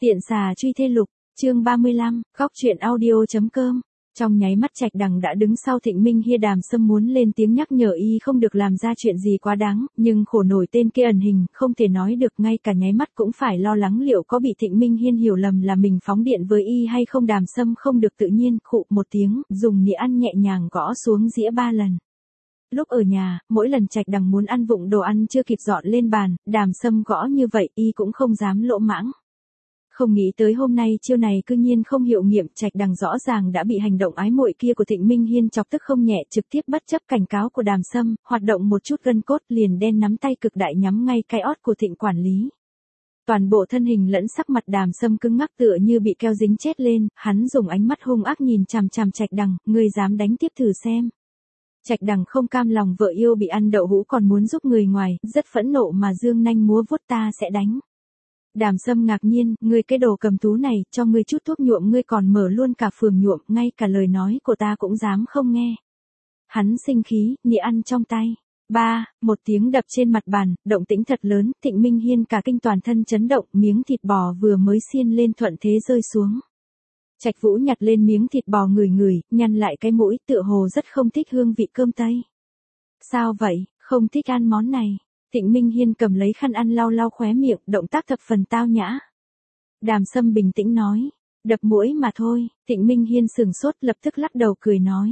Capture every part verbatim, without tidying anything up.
Tiện xà truy thê lục, chương ba mươi lăm, góc truyện audio.com. Trong nháy mắt Trạch Đằng đã đứng sau Thịnh Minh Hiên. Đàm Sâm muốn lên tiếng nhắc nhở y không được làm ra chuyện gì quá đáng, nhưng khổ nổi tên kia ẩn hình, không thể nói được, ngay cả nháy mắt cũng phải lo lắng liệu có bị Thịnh Minh Hiên hiểu lầm là mình phóng điện với y hay không. Đàm Sâm không được tự nhiên, khụ một tiếng, dùng nĩa ăn nhẹ nhàng gõ xuống dĩa ba lần. Lúc ở nhà, mỗi lần Trạch Đằng muốn ăn vụng đồ ăn chưa kịp dọn lên bàn, Đàm Sâm gõ như vậy y cũng không dám lỗ mãng. Không nghĩ tới hôm nay chiêu này cư nhiên không hiệu nghiệm. Trạch Đằng rõ ràng đã bị hành động ái muội kia của Thịnh Minh Hiên chọc tức không nhẹ, trực tiếp bất chấp cảnh cáo của Đàm Sâm, hoạt động một chút gân cốt liền đen nắm tay cực đại nhắm ngay cái ót của Thịnh quản lý. Toàn bộ thân hình lẫn sắc mặt Đàm Sâm cứng ngắc tựa như bị keo dính chết lên, hắn dùng ánh mắt hung ác nhìn chằm chằm Trạch Đằng, ngươi dám đánh tiếp thử xem. Trạch Đằng không cam lòng vợ yêu bị ăn đậu hũ còn muốn giúp người ngoài, rất phẫn nộ mà giương nanh múa vuốt, ta sẽ đánh. Đàm Sâm ngạc nhiên, ngươi cái đồ cầm thú này, cho ngươi chút thuốc nhuộm ngươi còn mở luôn cả phường nhuộm, ngay cả lời nói của ta cũng dám không nghe. Hắn sinh khí, nĩa ăn trong tay. Ba, một tiếng đập trên mặt bàn, động tĩnh thật lớn, Thịnh Minh Hiên cả kinh toàn thân chấn động, miếng thịt bò vừa mới xiên lên thuận thế rơi xuống. Trạch Vũ nhặt lên miếng thịt bò ngửi ngửi, nhăn lại cái mũi, tựa hồ rất không thích hương vị cơm tây. Sao vậy, không thích ăn món này? Thịnh Minh Hiên cầm lấy khăn ăn lau lau khóe miệng, động tác thập phần tao nhã. Đàm Sâm bình tĩnh nói, đập mũi mà thôi. Thịnh Minh Hiên sừng sốt, lập tức lắc đầu cười nói.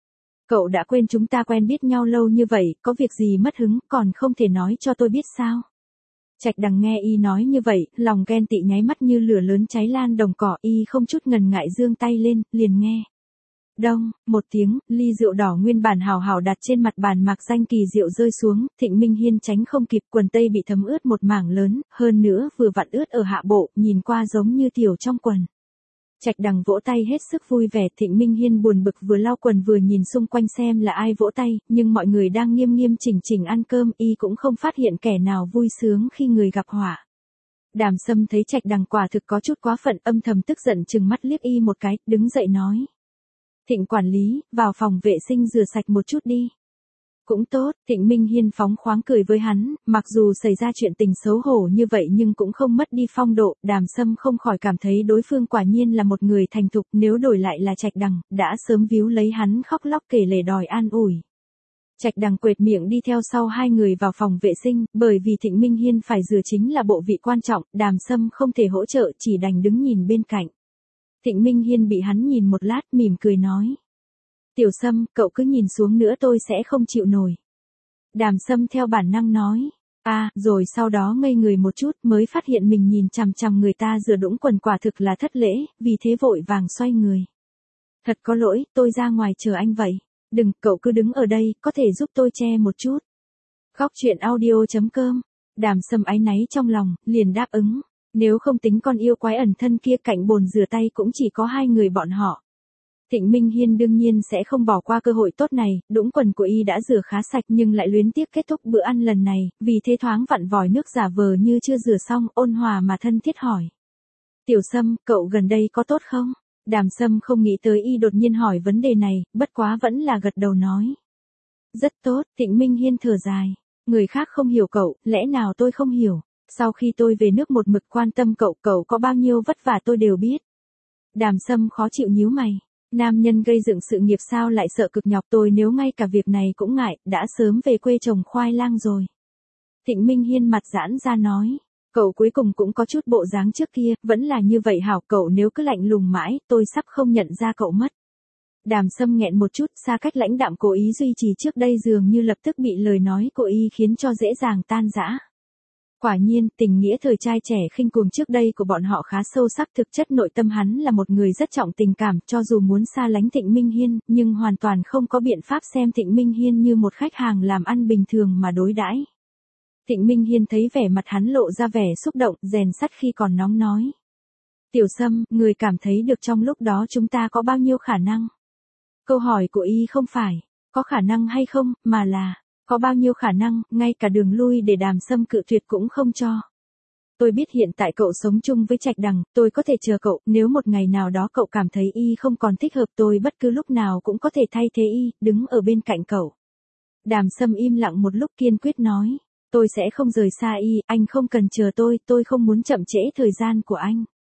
Cậu đã quên chúng ta quen biết nhau lâu như vậy, có việc gì mất hứng, còn không thể nói cho tôi biết sao? Trạch Đằng nghe y nói như vậy, lòng ghen tị nháy mắt như lửa lớn cháy lan đồng cỏ, y không chút ngần ngại giương tay lên, liền nghe. Đông, một tiếng, ly rượu đỏ nguyên bản hào hào đặt trên mặt bàn mạc danh kỳ rượu rơi xuống, Thịnh Minh Hiên tránh không kịp, quần tây bị thấm ướt một mảng lớn, hơn nữa vừa vặn ướt ở hạ bộ, nhìn qua giống như tiểu trong quần. Trạch Đằng vỗ tay hết sức vui vẻ, Thịnh Minh Hiên buồn bực vừa lau quần vừa nhìn xung quanh xem là ai vỗ tay, nhưng mọi người đang nghiêm nghiêm chỉnh chỉnh ăn cơm, y cũng không phát hiện kẻ nào vui sướng khi người gặp họa. Đàm Sâm thấy Trạch Đằng quả thực có chút quá phận, âm thầm tức giận trừng mắt liếc y một cái, đứng dậy nói. Thịnh quản lý, vào phòng vệ sinh rửa sạch một chút đi. Cũng tốt, Thịnh Minh Hiên phóng khoáng cười với hắn, mặc dù xảy ra chuyện tình xấu hổ như vậy nhưng cũng không mất đi phong độ. Đàm Sâm không khỏi cảm thấy đối phương quả nhiên là một người thành thục, nếu đổi lại là Trạch Đằng, đã sớm víu lấy hắn khóc lóc kể lể đòi an ủi. Trạch Đằng quệt miệng đi theo sau hai người vào phòng vệ sinh, bởi vì Thịnh Minh Hiên phải rửa chính là bộ vị quan trọng, Đàm Sâm không thể hỗ trợ, chỉ đành đứng nhìn bên cạnh. Thịnh Minh Hiên bị hắn nhìn một lát, mỉm cười nói. Tiểu Sâm, cậu cứ nhìn xuống nữa tôi sẽ không chịu nổi. Đàm Sâm theo bản năng nói. À, rồi sau đó ngây người một chút mới phát hiện mình nhìn chằm chằm người ta rửa đũng quần quả thực là thất lễ, vì thế vội vàng xoay người. Thật có lỗi, tôi ra ngoài chờ anh vậy. Đừng, cậu cứ đứng ở đây, có thể giúp tôi che một chút. Góc truyện audio.com. Đàm Sâm áy náy trong lòng, liền đáp ứng. Nếu không tính con yêu quái ẩn thân kia, cạnh bồn rửa tay cũng chỉ có hai người bọn họ. Thịnh Minh Hiên đương nhiên sẽ không bỏ qua cơ hội tốt này, đũng quần của y đã rửa khá sạch nhưng lại luyến tiếc kết thúc bữa ăn lần này, vì thế thoáng vặn vòi nước giả vờ như chưa rửa xong, ôn hòa mà thân thiết hỏi. Tiểu Sâm, cậu gần đây có tốt không? Đàm Sâm không nghĩ tới y đột nhiên hỏi vấn đề này, bất quá vẫn là gật đầu nói. Rất tốt, Thịnh Minh Hiên thở dài. Người khác không hiểu cậu, lẽ nào tôi không hiểu? Sau khi tôi về nước một mực quan tâm cậu, cậu có bao nhiêu vất vả tôi đều biết. Đàm Sâm khó chịu nhíu mày. Nam nhân gây dựng sự nghiệp sao lại sợ cực nhọc, tôi nếu ngay cả việc này cũng ngại, đã sớm về quê trồng khoai lang rồi. Thịnh Minh Hiên mặt giãn ra nói. Cậu cuối cùng cũng có chút bộ dáng trước kia, vẫn là như vậy hảo, cậu nếu cứ lạnh lùng mãi, tôi sắp không nhận ra cậu mất. Đàm Sâm nghẹn một chút, xa cách lãnh đạm cố ý duy trì trước đây dường như lập tức bị lời nói của y khiến cho dễ dàng tan rã. Quả nhiên, tình nghĩa thời trai trẻ khinh cuồng trước đây của bọn họ khá sâu sắc, thực chất nội tâm hắn là một người rất trọng tình cảm, cho dù muốn xa lánh Thịnh Minh Hiên, nhưng hoàn toàn không có biện pháp xem Thịnh Minh Hiên như một khách hàng làm ăn bình thường mà đối đãi. Thịnh Minh Hiên thấy vẻ mặt hắn lộ ra vẻ xúc động, rèn sắt khi còn nóng nói. Tiểu Sâm, người cảm thấy được trong lúc đó chúng ta có bao nhiêu khả năng? Câu hỏi của y không phải, có khả năng hay không, mà là, có bao nhiêu khả năng, ngay cả đường lui để Đàm Sâm cự tuyệt cũng không cho. Tôi biết hiện tại cậu sống chung với Trạch Đằng, tôi có thể chờ cậu, nếu một ngày nào đó cậu cảm thấy y không còn thích hợp tôi bất cứ lúc nào cũng có thể thay thế y, đứng ở bên cạnh cậu. Đàm Sâm im lặng một lúc kiên quyết nói. Tôi sẽ không rời xa y, anh không cần chờ tôi, tôi không muốn chậm trễ thời gian của anh.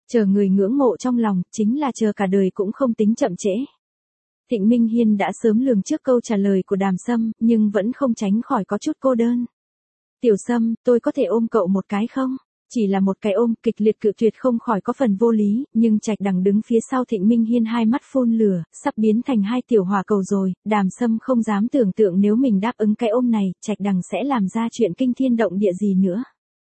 Chờ người ngưỡng mộ trong lòng, chính là chờ cả đời cũng không tính chậm trễ. Thịnh Minh Hiên đã sớm lường trước câu trả lời của Đàm Sâm, nhưng vẫn không tránh khỏi có chút cô đơn. Tiểu Sâm, tôi có thể ôm cậu một cái không? Chỉ là một cái ôm, kịch liệt cự tuyệt không khỏi có phần vô lý, nhưng Trạch Đằng đứng phía sau Thịnh Minh Hiên hai mắt phun lửa, sắp biến thành hai tiểu hỏa cầu rồi, Đàm Sâm không dám tưởng tượng nếu mình đáp ứng cái ôm này, Trạch Đằng sẽ làm ra chuyện kinh thiên động địa gì nữa.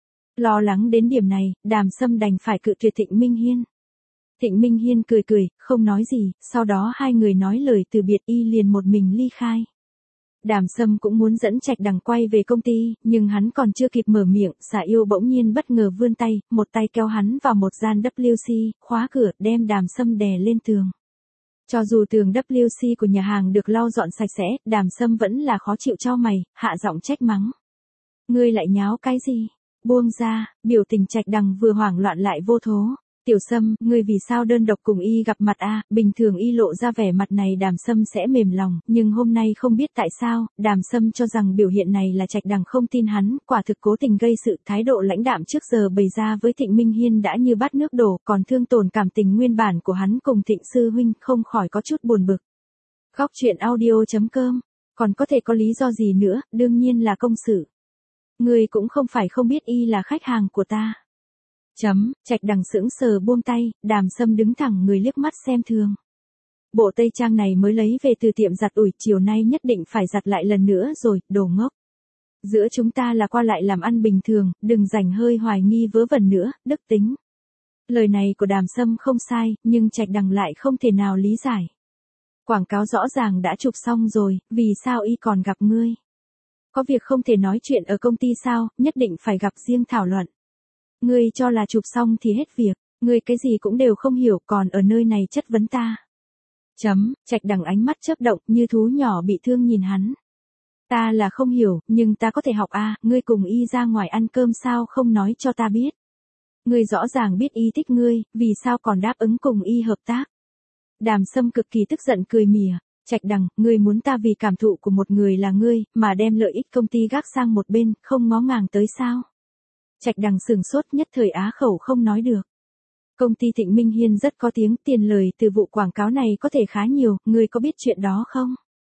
Lo lắng đến điểm này, Đàm Sâm đành phải cự tuyệt Thịnh Minh Hiên. Thịnh Minh Hiên cười cười, không nói gì, sau đó hai người nói lời từ biệt y liền một mình ly khai. Đàm Sâm cũng muốn dẫn Trạch Đằng quay về công ty, nhưng hắn còn chưa kịp mở miệng, Xà Yêu bỗng nhiên bất ngờ vươn tay, một tay kéo hắn vào một gian W C, khóa cửa, đem Đàm Sâm đè lên tường. Cho dù tường W C của nhà hàng được lau dọn sạch sẽ, Đàm Sâm vẫn là khó chịu chau mày, hạ giọng trách mắng. Ngươi lại nháo cái gì? Buông ra, biểu tình Trạch Đằng vừa hoảng loạn lại vô thố. Tiểu Sâm, ngươi vì sao đơn độc cùng y gặp mặt a? Bình thường y lộ ra vẻ mặt này Đàm Sâm sẽ mềm lòng, nhưng hôm nay không biết tại sao, Đàm Sâm cho rằng biểu hiện này là Trạch Đằng không tin hắn, quả thực cố tình gây sự. Thái độ lãnh đạm trước giờ bày ra với Thịnh Minh Hiên đã như bát nước đổ, còn thương tổn cảm tình nguyên bản của hắn cùng Thịnh sư huynh, không khỏi có chút buồn bực. Góc truyện audio chấm com, còn có thể có lý do gì nữa, đương nhiên là công sự. Ngươi cũng không phải không biết y là khách hàng của ta. Chấm, Trạch Đằng sững sờ buông tay, Đàm Sâm đứng thẳng người liếc mắt xem thường. Bộ tây trang này mới lấy về từ tiệm giặt ủi, chiều nay nhất định phải giặt lại lần nữa rồi, đồ ngốc. Giữa chúng ta là qua lại làm ăn bình thường, đừng rảnh hơi hoài nghi vớ vẩn nữa, đức tính. Lời này của Đàm Sâm không sai, nhưng Trạch Đằng lại không thể nào lý giải. Quảng cáo rõ ràng đã chụp xong rồi, vì sao y còn gặp ngươi? Có việc không thể nói chuyện ở công ty sao, nhất định phải gặp riêng thảo luận. Ngươi cho là chụp xong thì hết việc, ngươi cái gì cũng đều không hiểu còn ở nơi này chất vấn ta. Chấm, Trạch Đằng ánh mắt chớp động như thú nhỏ bị thương nhìn hắn. Ta là không hiểu, nhưng ta có thể học a, ngươi cùng y ra ngoài ăn cơm sao không nói cho ta biết. Ngươi rõ ràng biết y thích ngươi, vì sao còn đáp ứng cùng y hợp tác. Đàm Sâm cực kỳ tức giận cười mỉa. Trạch Đằng, ngươi muốn ta vì cảm thụ của một người là ngươi, mà đem lợi ích công ty gác sang một bên, không ngó ngàng tới sao? Trạch Đằng sừng sốt nhất thời á khẩu không nói được. Công ty Thịnh Minh Hiên rất có tiếng, tiền lời từ vụ quảng cáo này có thể khá nhiều, ngươi có biết chuyện đó không?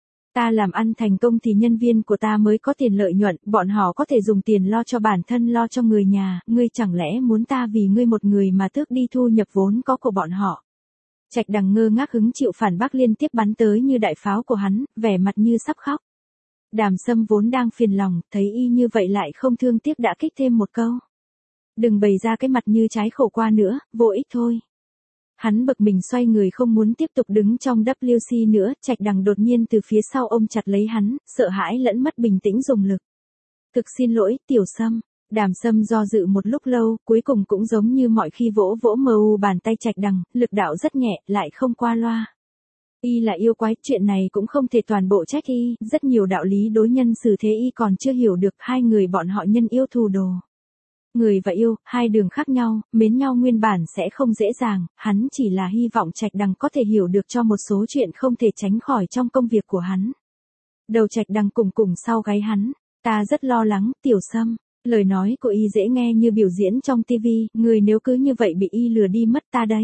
Ta làm ăn thành công thì nhân viên của ta mới có tiền lợi nhuận, bọn họ có thể dùng tiền lo cho bản thân lo cho người nhà, ngươi chẳng lẽ muốn ta vì ngươi một người mà tước đi thu nhập vốn có của bọn họ? Trạch Đằng ngơ ngác hứng chịu phản bác liên tiếp bắn tới như đại pháo của hắn, vẻ mặt như sắp khóc. Đàm Sâm vốn đang phiền lòng, thấy y như vậy lại không thương tiếc đã kích thêm một câu. Đừng bày ra cái mặt như trái khổ qua nữa, vô ích thôi. Hắn bực mình xoay người không muốn tiếp tục đứng trong W C nữa, Trạch Đằng đột nhiên từ phía sau ôm chặt lấy hắn, sợ hãi lẫn mất bình tĩnh dùng lực. Thực xin lỗi, Tiểu Sâm. Đàm Sâm do dự một lúc lâu, cuối cùng cũng giống như mọi khi vỗ vỗ mờ u bàn tay Trạch Đằng, lực đạo rất nhẹ, lại không qua loa. Y là yêu quái, chuyện này cũng không thể toàn bộ trách y, rất nhiều đạo lý đối nhân xử thế y còn chưa hiểu được, hai người bọn họ nhân yêu thù đồ. Người và yêu, hai đường khác nhau, mến nhau nguyên bản sẽ không dễ dàng, hắn chỉ là hy vọng Trạch Đằng có thể hiểu được cho một số chuyện không thể tránh khỏi trong công việc của hắn. Đầu Trạch Đằng cùng cùng sau gáy hắn, ta rất lo lắng, Tiểu Sâm. Lời nói của y dễ nghe như biểu diễn trong tivi, người nếu cứ như vậy bị y lừa đi mất ta đây.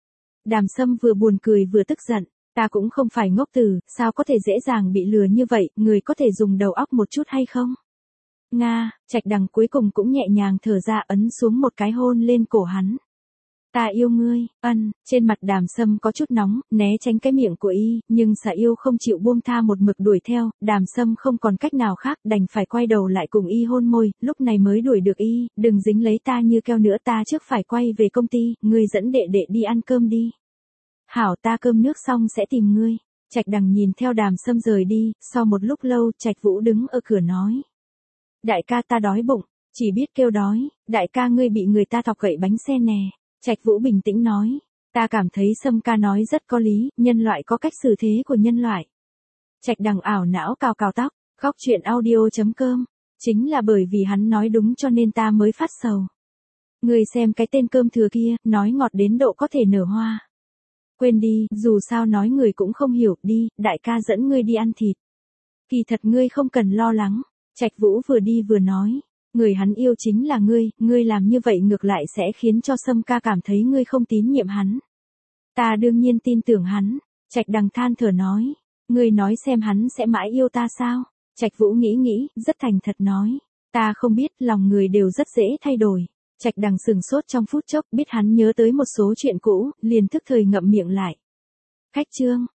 Đàm Sâm vừa buồn cười vừa tức giận, ta cũng không phải ngốc tử, sao có thể dễ dàng bị lừa như vậy, người có thể dùng đầu óc một chút hay không? Nga, Trạch Đằng cuối cùng cũng nhẹ nhàng thở ra ấn xuống một cái hôn lên cổ hắn. Ta yêu ngươi, ân, trên mặt Đàm Sâm có chút nóng, né tránh cái miệng của y, nhưng Xà Yêu không chịu buông tha một mực đuổi theo, Đàm Sâm không còn cách nào khác, đành phải quay đầu lại cùng y hôn môi, lúc này mới đuổi được y, đừng dính lấy ta như keo nữa, ta trước phải quay về công ty, ngươi dẫn đệ đệ đi ăn cơm đi. Hảo, ta cơm nước xong sẽ tìm ngươi. Trạch Đằng nhìn theo Đàm Sâm rời đi, sau một lúc lâu, Trạch Vũ đứng ở cửa nói. Đại ca ta đói bụng, chỉ biết kêu đói, đại ca ngươi bị người ta thọc gậy bánh xe nè. Trạch Vũ bình tĩnh nói, ta cảm thấy Sâm ca nói rất có lý, nhân loại có cách xử thế của nhân loại. Trạch Đằng ảo não cào cào tóc, góc truyện audio chấm com, chính là bởi vì hắn nói đúng cho nên ta mới phát sầu. Ngươi xem cái tên cơm thừa kia, nói ngọt đến độ có thể nở hoa. Quên đi, dù sao nói người cũng không hiểu, đi, đại ca dẫn ngươi đi ăn thịt. Kỳ thật ngươi không cần lo lắng, Trạch Vũ vừa đi vừa nói, Người hắn yêu chính là ngươi, ngươi làm như vậy ngược lại sẽ khiến cho Sâm ca cảm thấy ngươi không tín nhiệm hắn. Ta đương nhiên tin tưởng hắn, Trạch Đằng than thở nói. Ngươi nói xem hắn sẽ mãi yêu ta sao? Trạch Vũ nghĩ nghĩ, rất thành thật nói. Ta không biết, lòng người đều rất dễ thay đổi. Trạch Đằng sừng sốt trong phút chốc, biết hắn nhớ tới một số chuyện cũ, liền tức thời ngậm miệng lại. Khách trương,